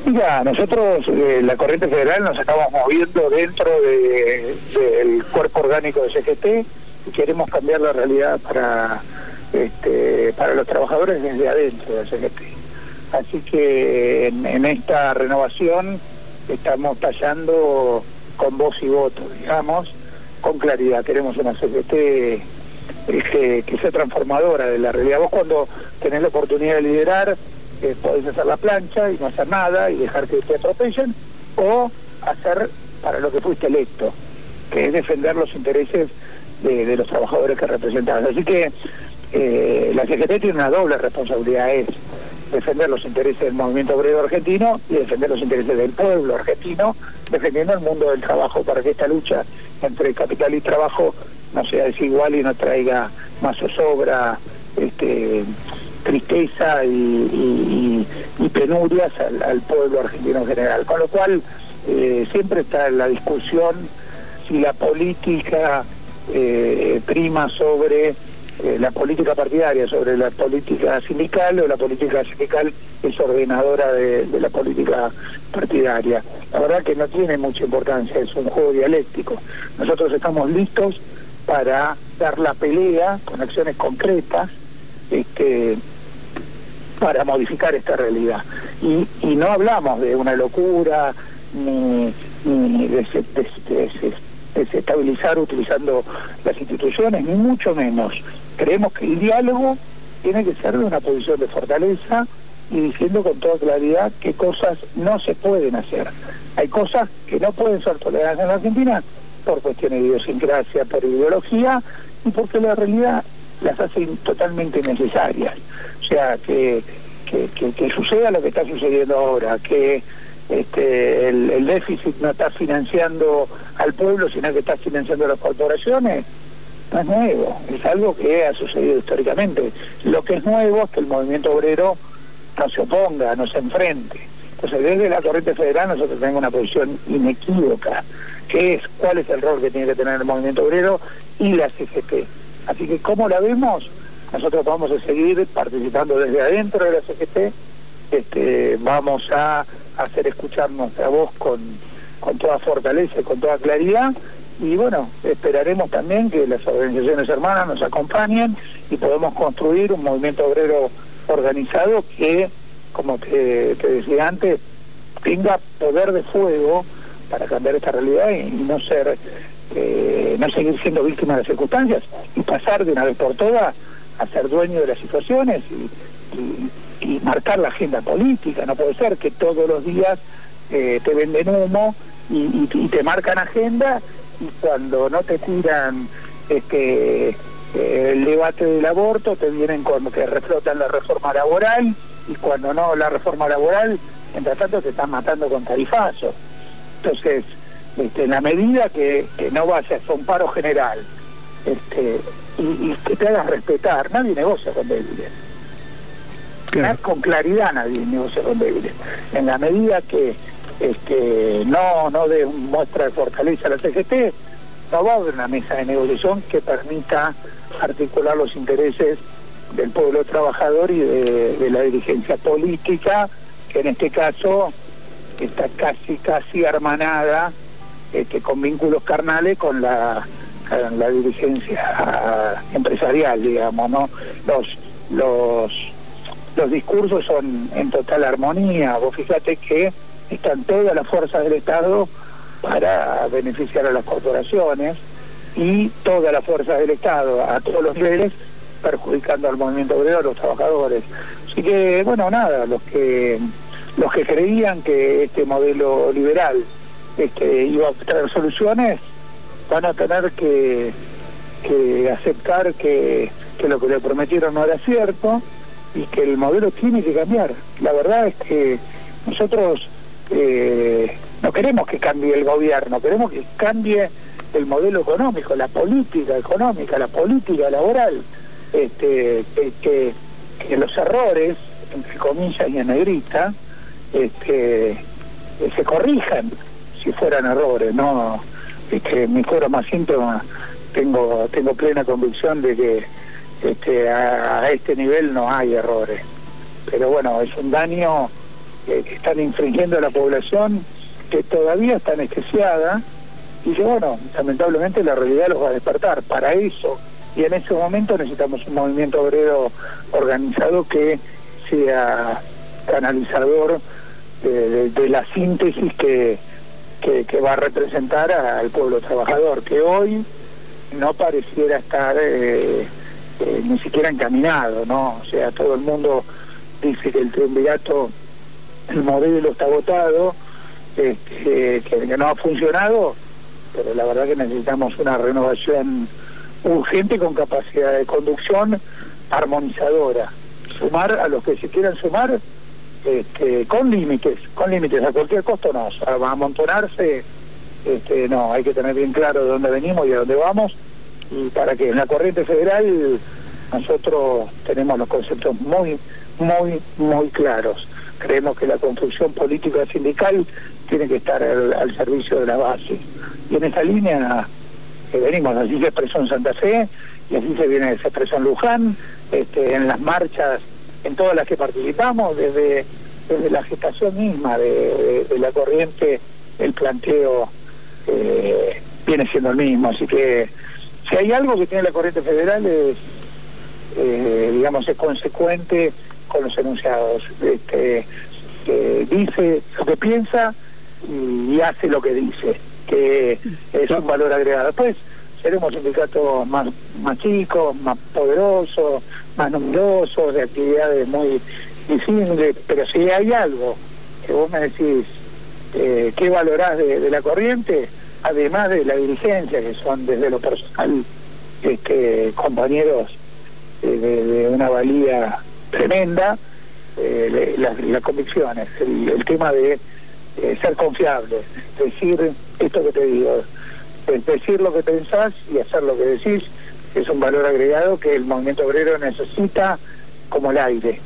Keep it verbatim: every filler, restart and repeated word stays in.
Mira, nosotros, eh, la Corriente Federal, nos estamos moviendo dentro de, del cuerpo orgánico de C G T y queremos cambiar la realidad para este, para los trabajadores desde adentro de C G T. Así que en, en esta renovación estamos tallando con voz y voto, digamos, con claridad. Queremos una C G T que, que sea transformadora de la realidad. Vos cuando tenés la oportunidad de liderar, eh, podés hacer la plancha y no hacer nada y dejar que te atropellen, o hacer para lo que fuiste electo, que es defender los intereses de, de los trabajadores que representás. Así que eh, la C G T tiene una doble responsabilidad, es defender los intereses del movimiento obrero argentino y defender los intereses del pueblo argentino, defendiendo el mundo del trabajo para que esta lucha entre capital y trabajo no sea desigual y no traiga más zozobra, este, tristeza y, y, y penurias al, al pueblo argentino en general. Con lo cual eh, siempre está la discusión si la política eh, prima sobre Eh, la política partidaria, sobre la política sindical, o la política sindical es ordenadora de, de la política partidaria. La verdad que no tiene mucha importancia, es un juego dialéctico. Nosotros estamos listos para dar la pelea con acciones concretas este, para modificar esta realidad. Y, y no hablamos de una locura ni, ni de, de, de, de desestabilizar utilizando las instituciones, ni mucho menos. Creemos que el diálogo tiene que ser de una posición de fortaleza y diciendo con toda claridad qué cosas no se pueden hacer. Hay cosas que no pueden ser toleradas en la Argentina por cuestiones de idiosincrasia, por ideología y porque la realidad las hace totalmente necesarias. O sea, que, que, que, que suceda lo que está sucediendo ahora, que este, el, el déficit no está financiando al pueblo, sino que está financiando a las corporaciones. No es nuevo, es algo que ha sucedido históricamente. Lo que es nuevo es que el movimiento obrero no se oponga, no se enfrente. Entonces, desde la Corriente Federal nosotros tenemos una posición inequívoca, que es cuál es el rol que tiene que tener el movimiento obrero y la C G T. Así que, ¿cómo la vemos? Nosotros vamos a seguir participando desde adentro de la C G T, este, vamos a hacer escuchar nuestra voz con, con toda fortaleza y con toda claridad. Y bueno, esperaremos también que las organizaciones hermanas nos acompañen y podamos construir un movimiento obrero organizado que, como te, te decía antes, tenga poder de fuego para cambiar esta realidad y no ser eh, no seguir siendo víctima de las circunstancias y pasar de una vez por todas a ser dueño de las situaciones y, y, y marcar la agenda política. No puede ser que todos los días eh, te venden humo y, y, y te marcan agenda, y cuando no te tiran este eh, el debate del aborto te vienen con que reflotan la reforma laboral, y cuando no la reforma laboral, mientras tanto te están matando con tarifazos. Entonces, este, en la medida que, que no vayas a un paro general este y, y que te hagas respetar, nadie negocia con débiles. Claro. Con claridad nadie negocia con débiles. En la medida que este no no de muestra de fortaleza a la C G T, no va a haber una mesa de negociación que permita articular los intereses del pueblo trabajador y de, de la dirigencia política, que en este caso está casi casi hermanada este, con vínculos carnales con la, con la dirigencia empresarial, digamos, ¿no? Los los los discursos son en total armonía. Vos fíjate que están todas las fuerzas del Estado para beneficiar a las corporaciones y todas las fuerzas del Estado a todos los niveles perjudicando al movimiento obrero, a los trabajadores. Así que, bueno, nada, los que los que creían que este modelo liberal este, iba a traer soluciones van a tener que, que aceptar que, que lo que le prometieron no era cierto y que el modelo tiene que cambiar. La verdad es que nosotros eh, no queremos que cambie el gobierno, queremos que cambie el modelo económico, la política económica, la política laboral, este, que, que, que los errores, entre comillas y en negrita, este, se corrijan si fueran errores, ¿no? Es que mi fuera más síntoma, tengo tengo plena convicción de que este, a, a este nivel no hay errores, pero bueno, es un daño eh, que están infringiendo a la población, que todavía está anestesiada, y que bueno, lamentablemente la realidad los va a despertar. Para eso, y en ese momento necesitamos un movimiento obrero organizado que sea canalizador de, de, de la síntesis que, que, que va a representar al pueblo trabajador, que hoy no pareciera estar eh, eh, ni siquiera encaminado, ¿no? O sea, todo el mundo dice que el triunvirato, el modelo está agotado, este, que, que no ha funcionado, pero la verdad que necesitamos una renovación urgente con capacidad de conducción armonizadora. Sumar a los que se quieran sumar, este, con límites, con límites, a cualquier costo no, a amontonarse, este, no, hay que tener bien claro de dónde venimos y a dónde vamos, y para que en la corriente federal nosotros tenemos los conceptos muy, muy, muy claros. Creemos que la construcción política sindical tiene que estar al, al servicio de la base. Y en esa línea que venimos, así se expresó en Santa Fe, y así se viene, se expresó en Luján, este, en las marchas, en todas las que participamos, desde, desde la gestación misma de, de, de la corriente, el planteo eh, viene siendo el mismo. Así que si hay algo que tiene la corriente federal es, eh, digamos, es consecuente con los enunciados. Este, que dice lo que piensa y, y hace lo que dice, que es un valor agregado. Después seremos sindicatos más, más chicos, más poderosos, más numerosos, de actividades muy disímiles, pero si hay algo que vos me decís, eh, ¿qué valorás de, de la corriente? Además de la dirigencia, que son desde lo personal este, compañeros eh, de, de una valía tremenda, eh, las, las convicciones, el, el tema de eh, ser confiable, decir esto que te digo, decir lo que pensás y hacer lo que decís, es un valor agregado que el movimiento obrero necesita como el aire.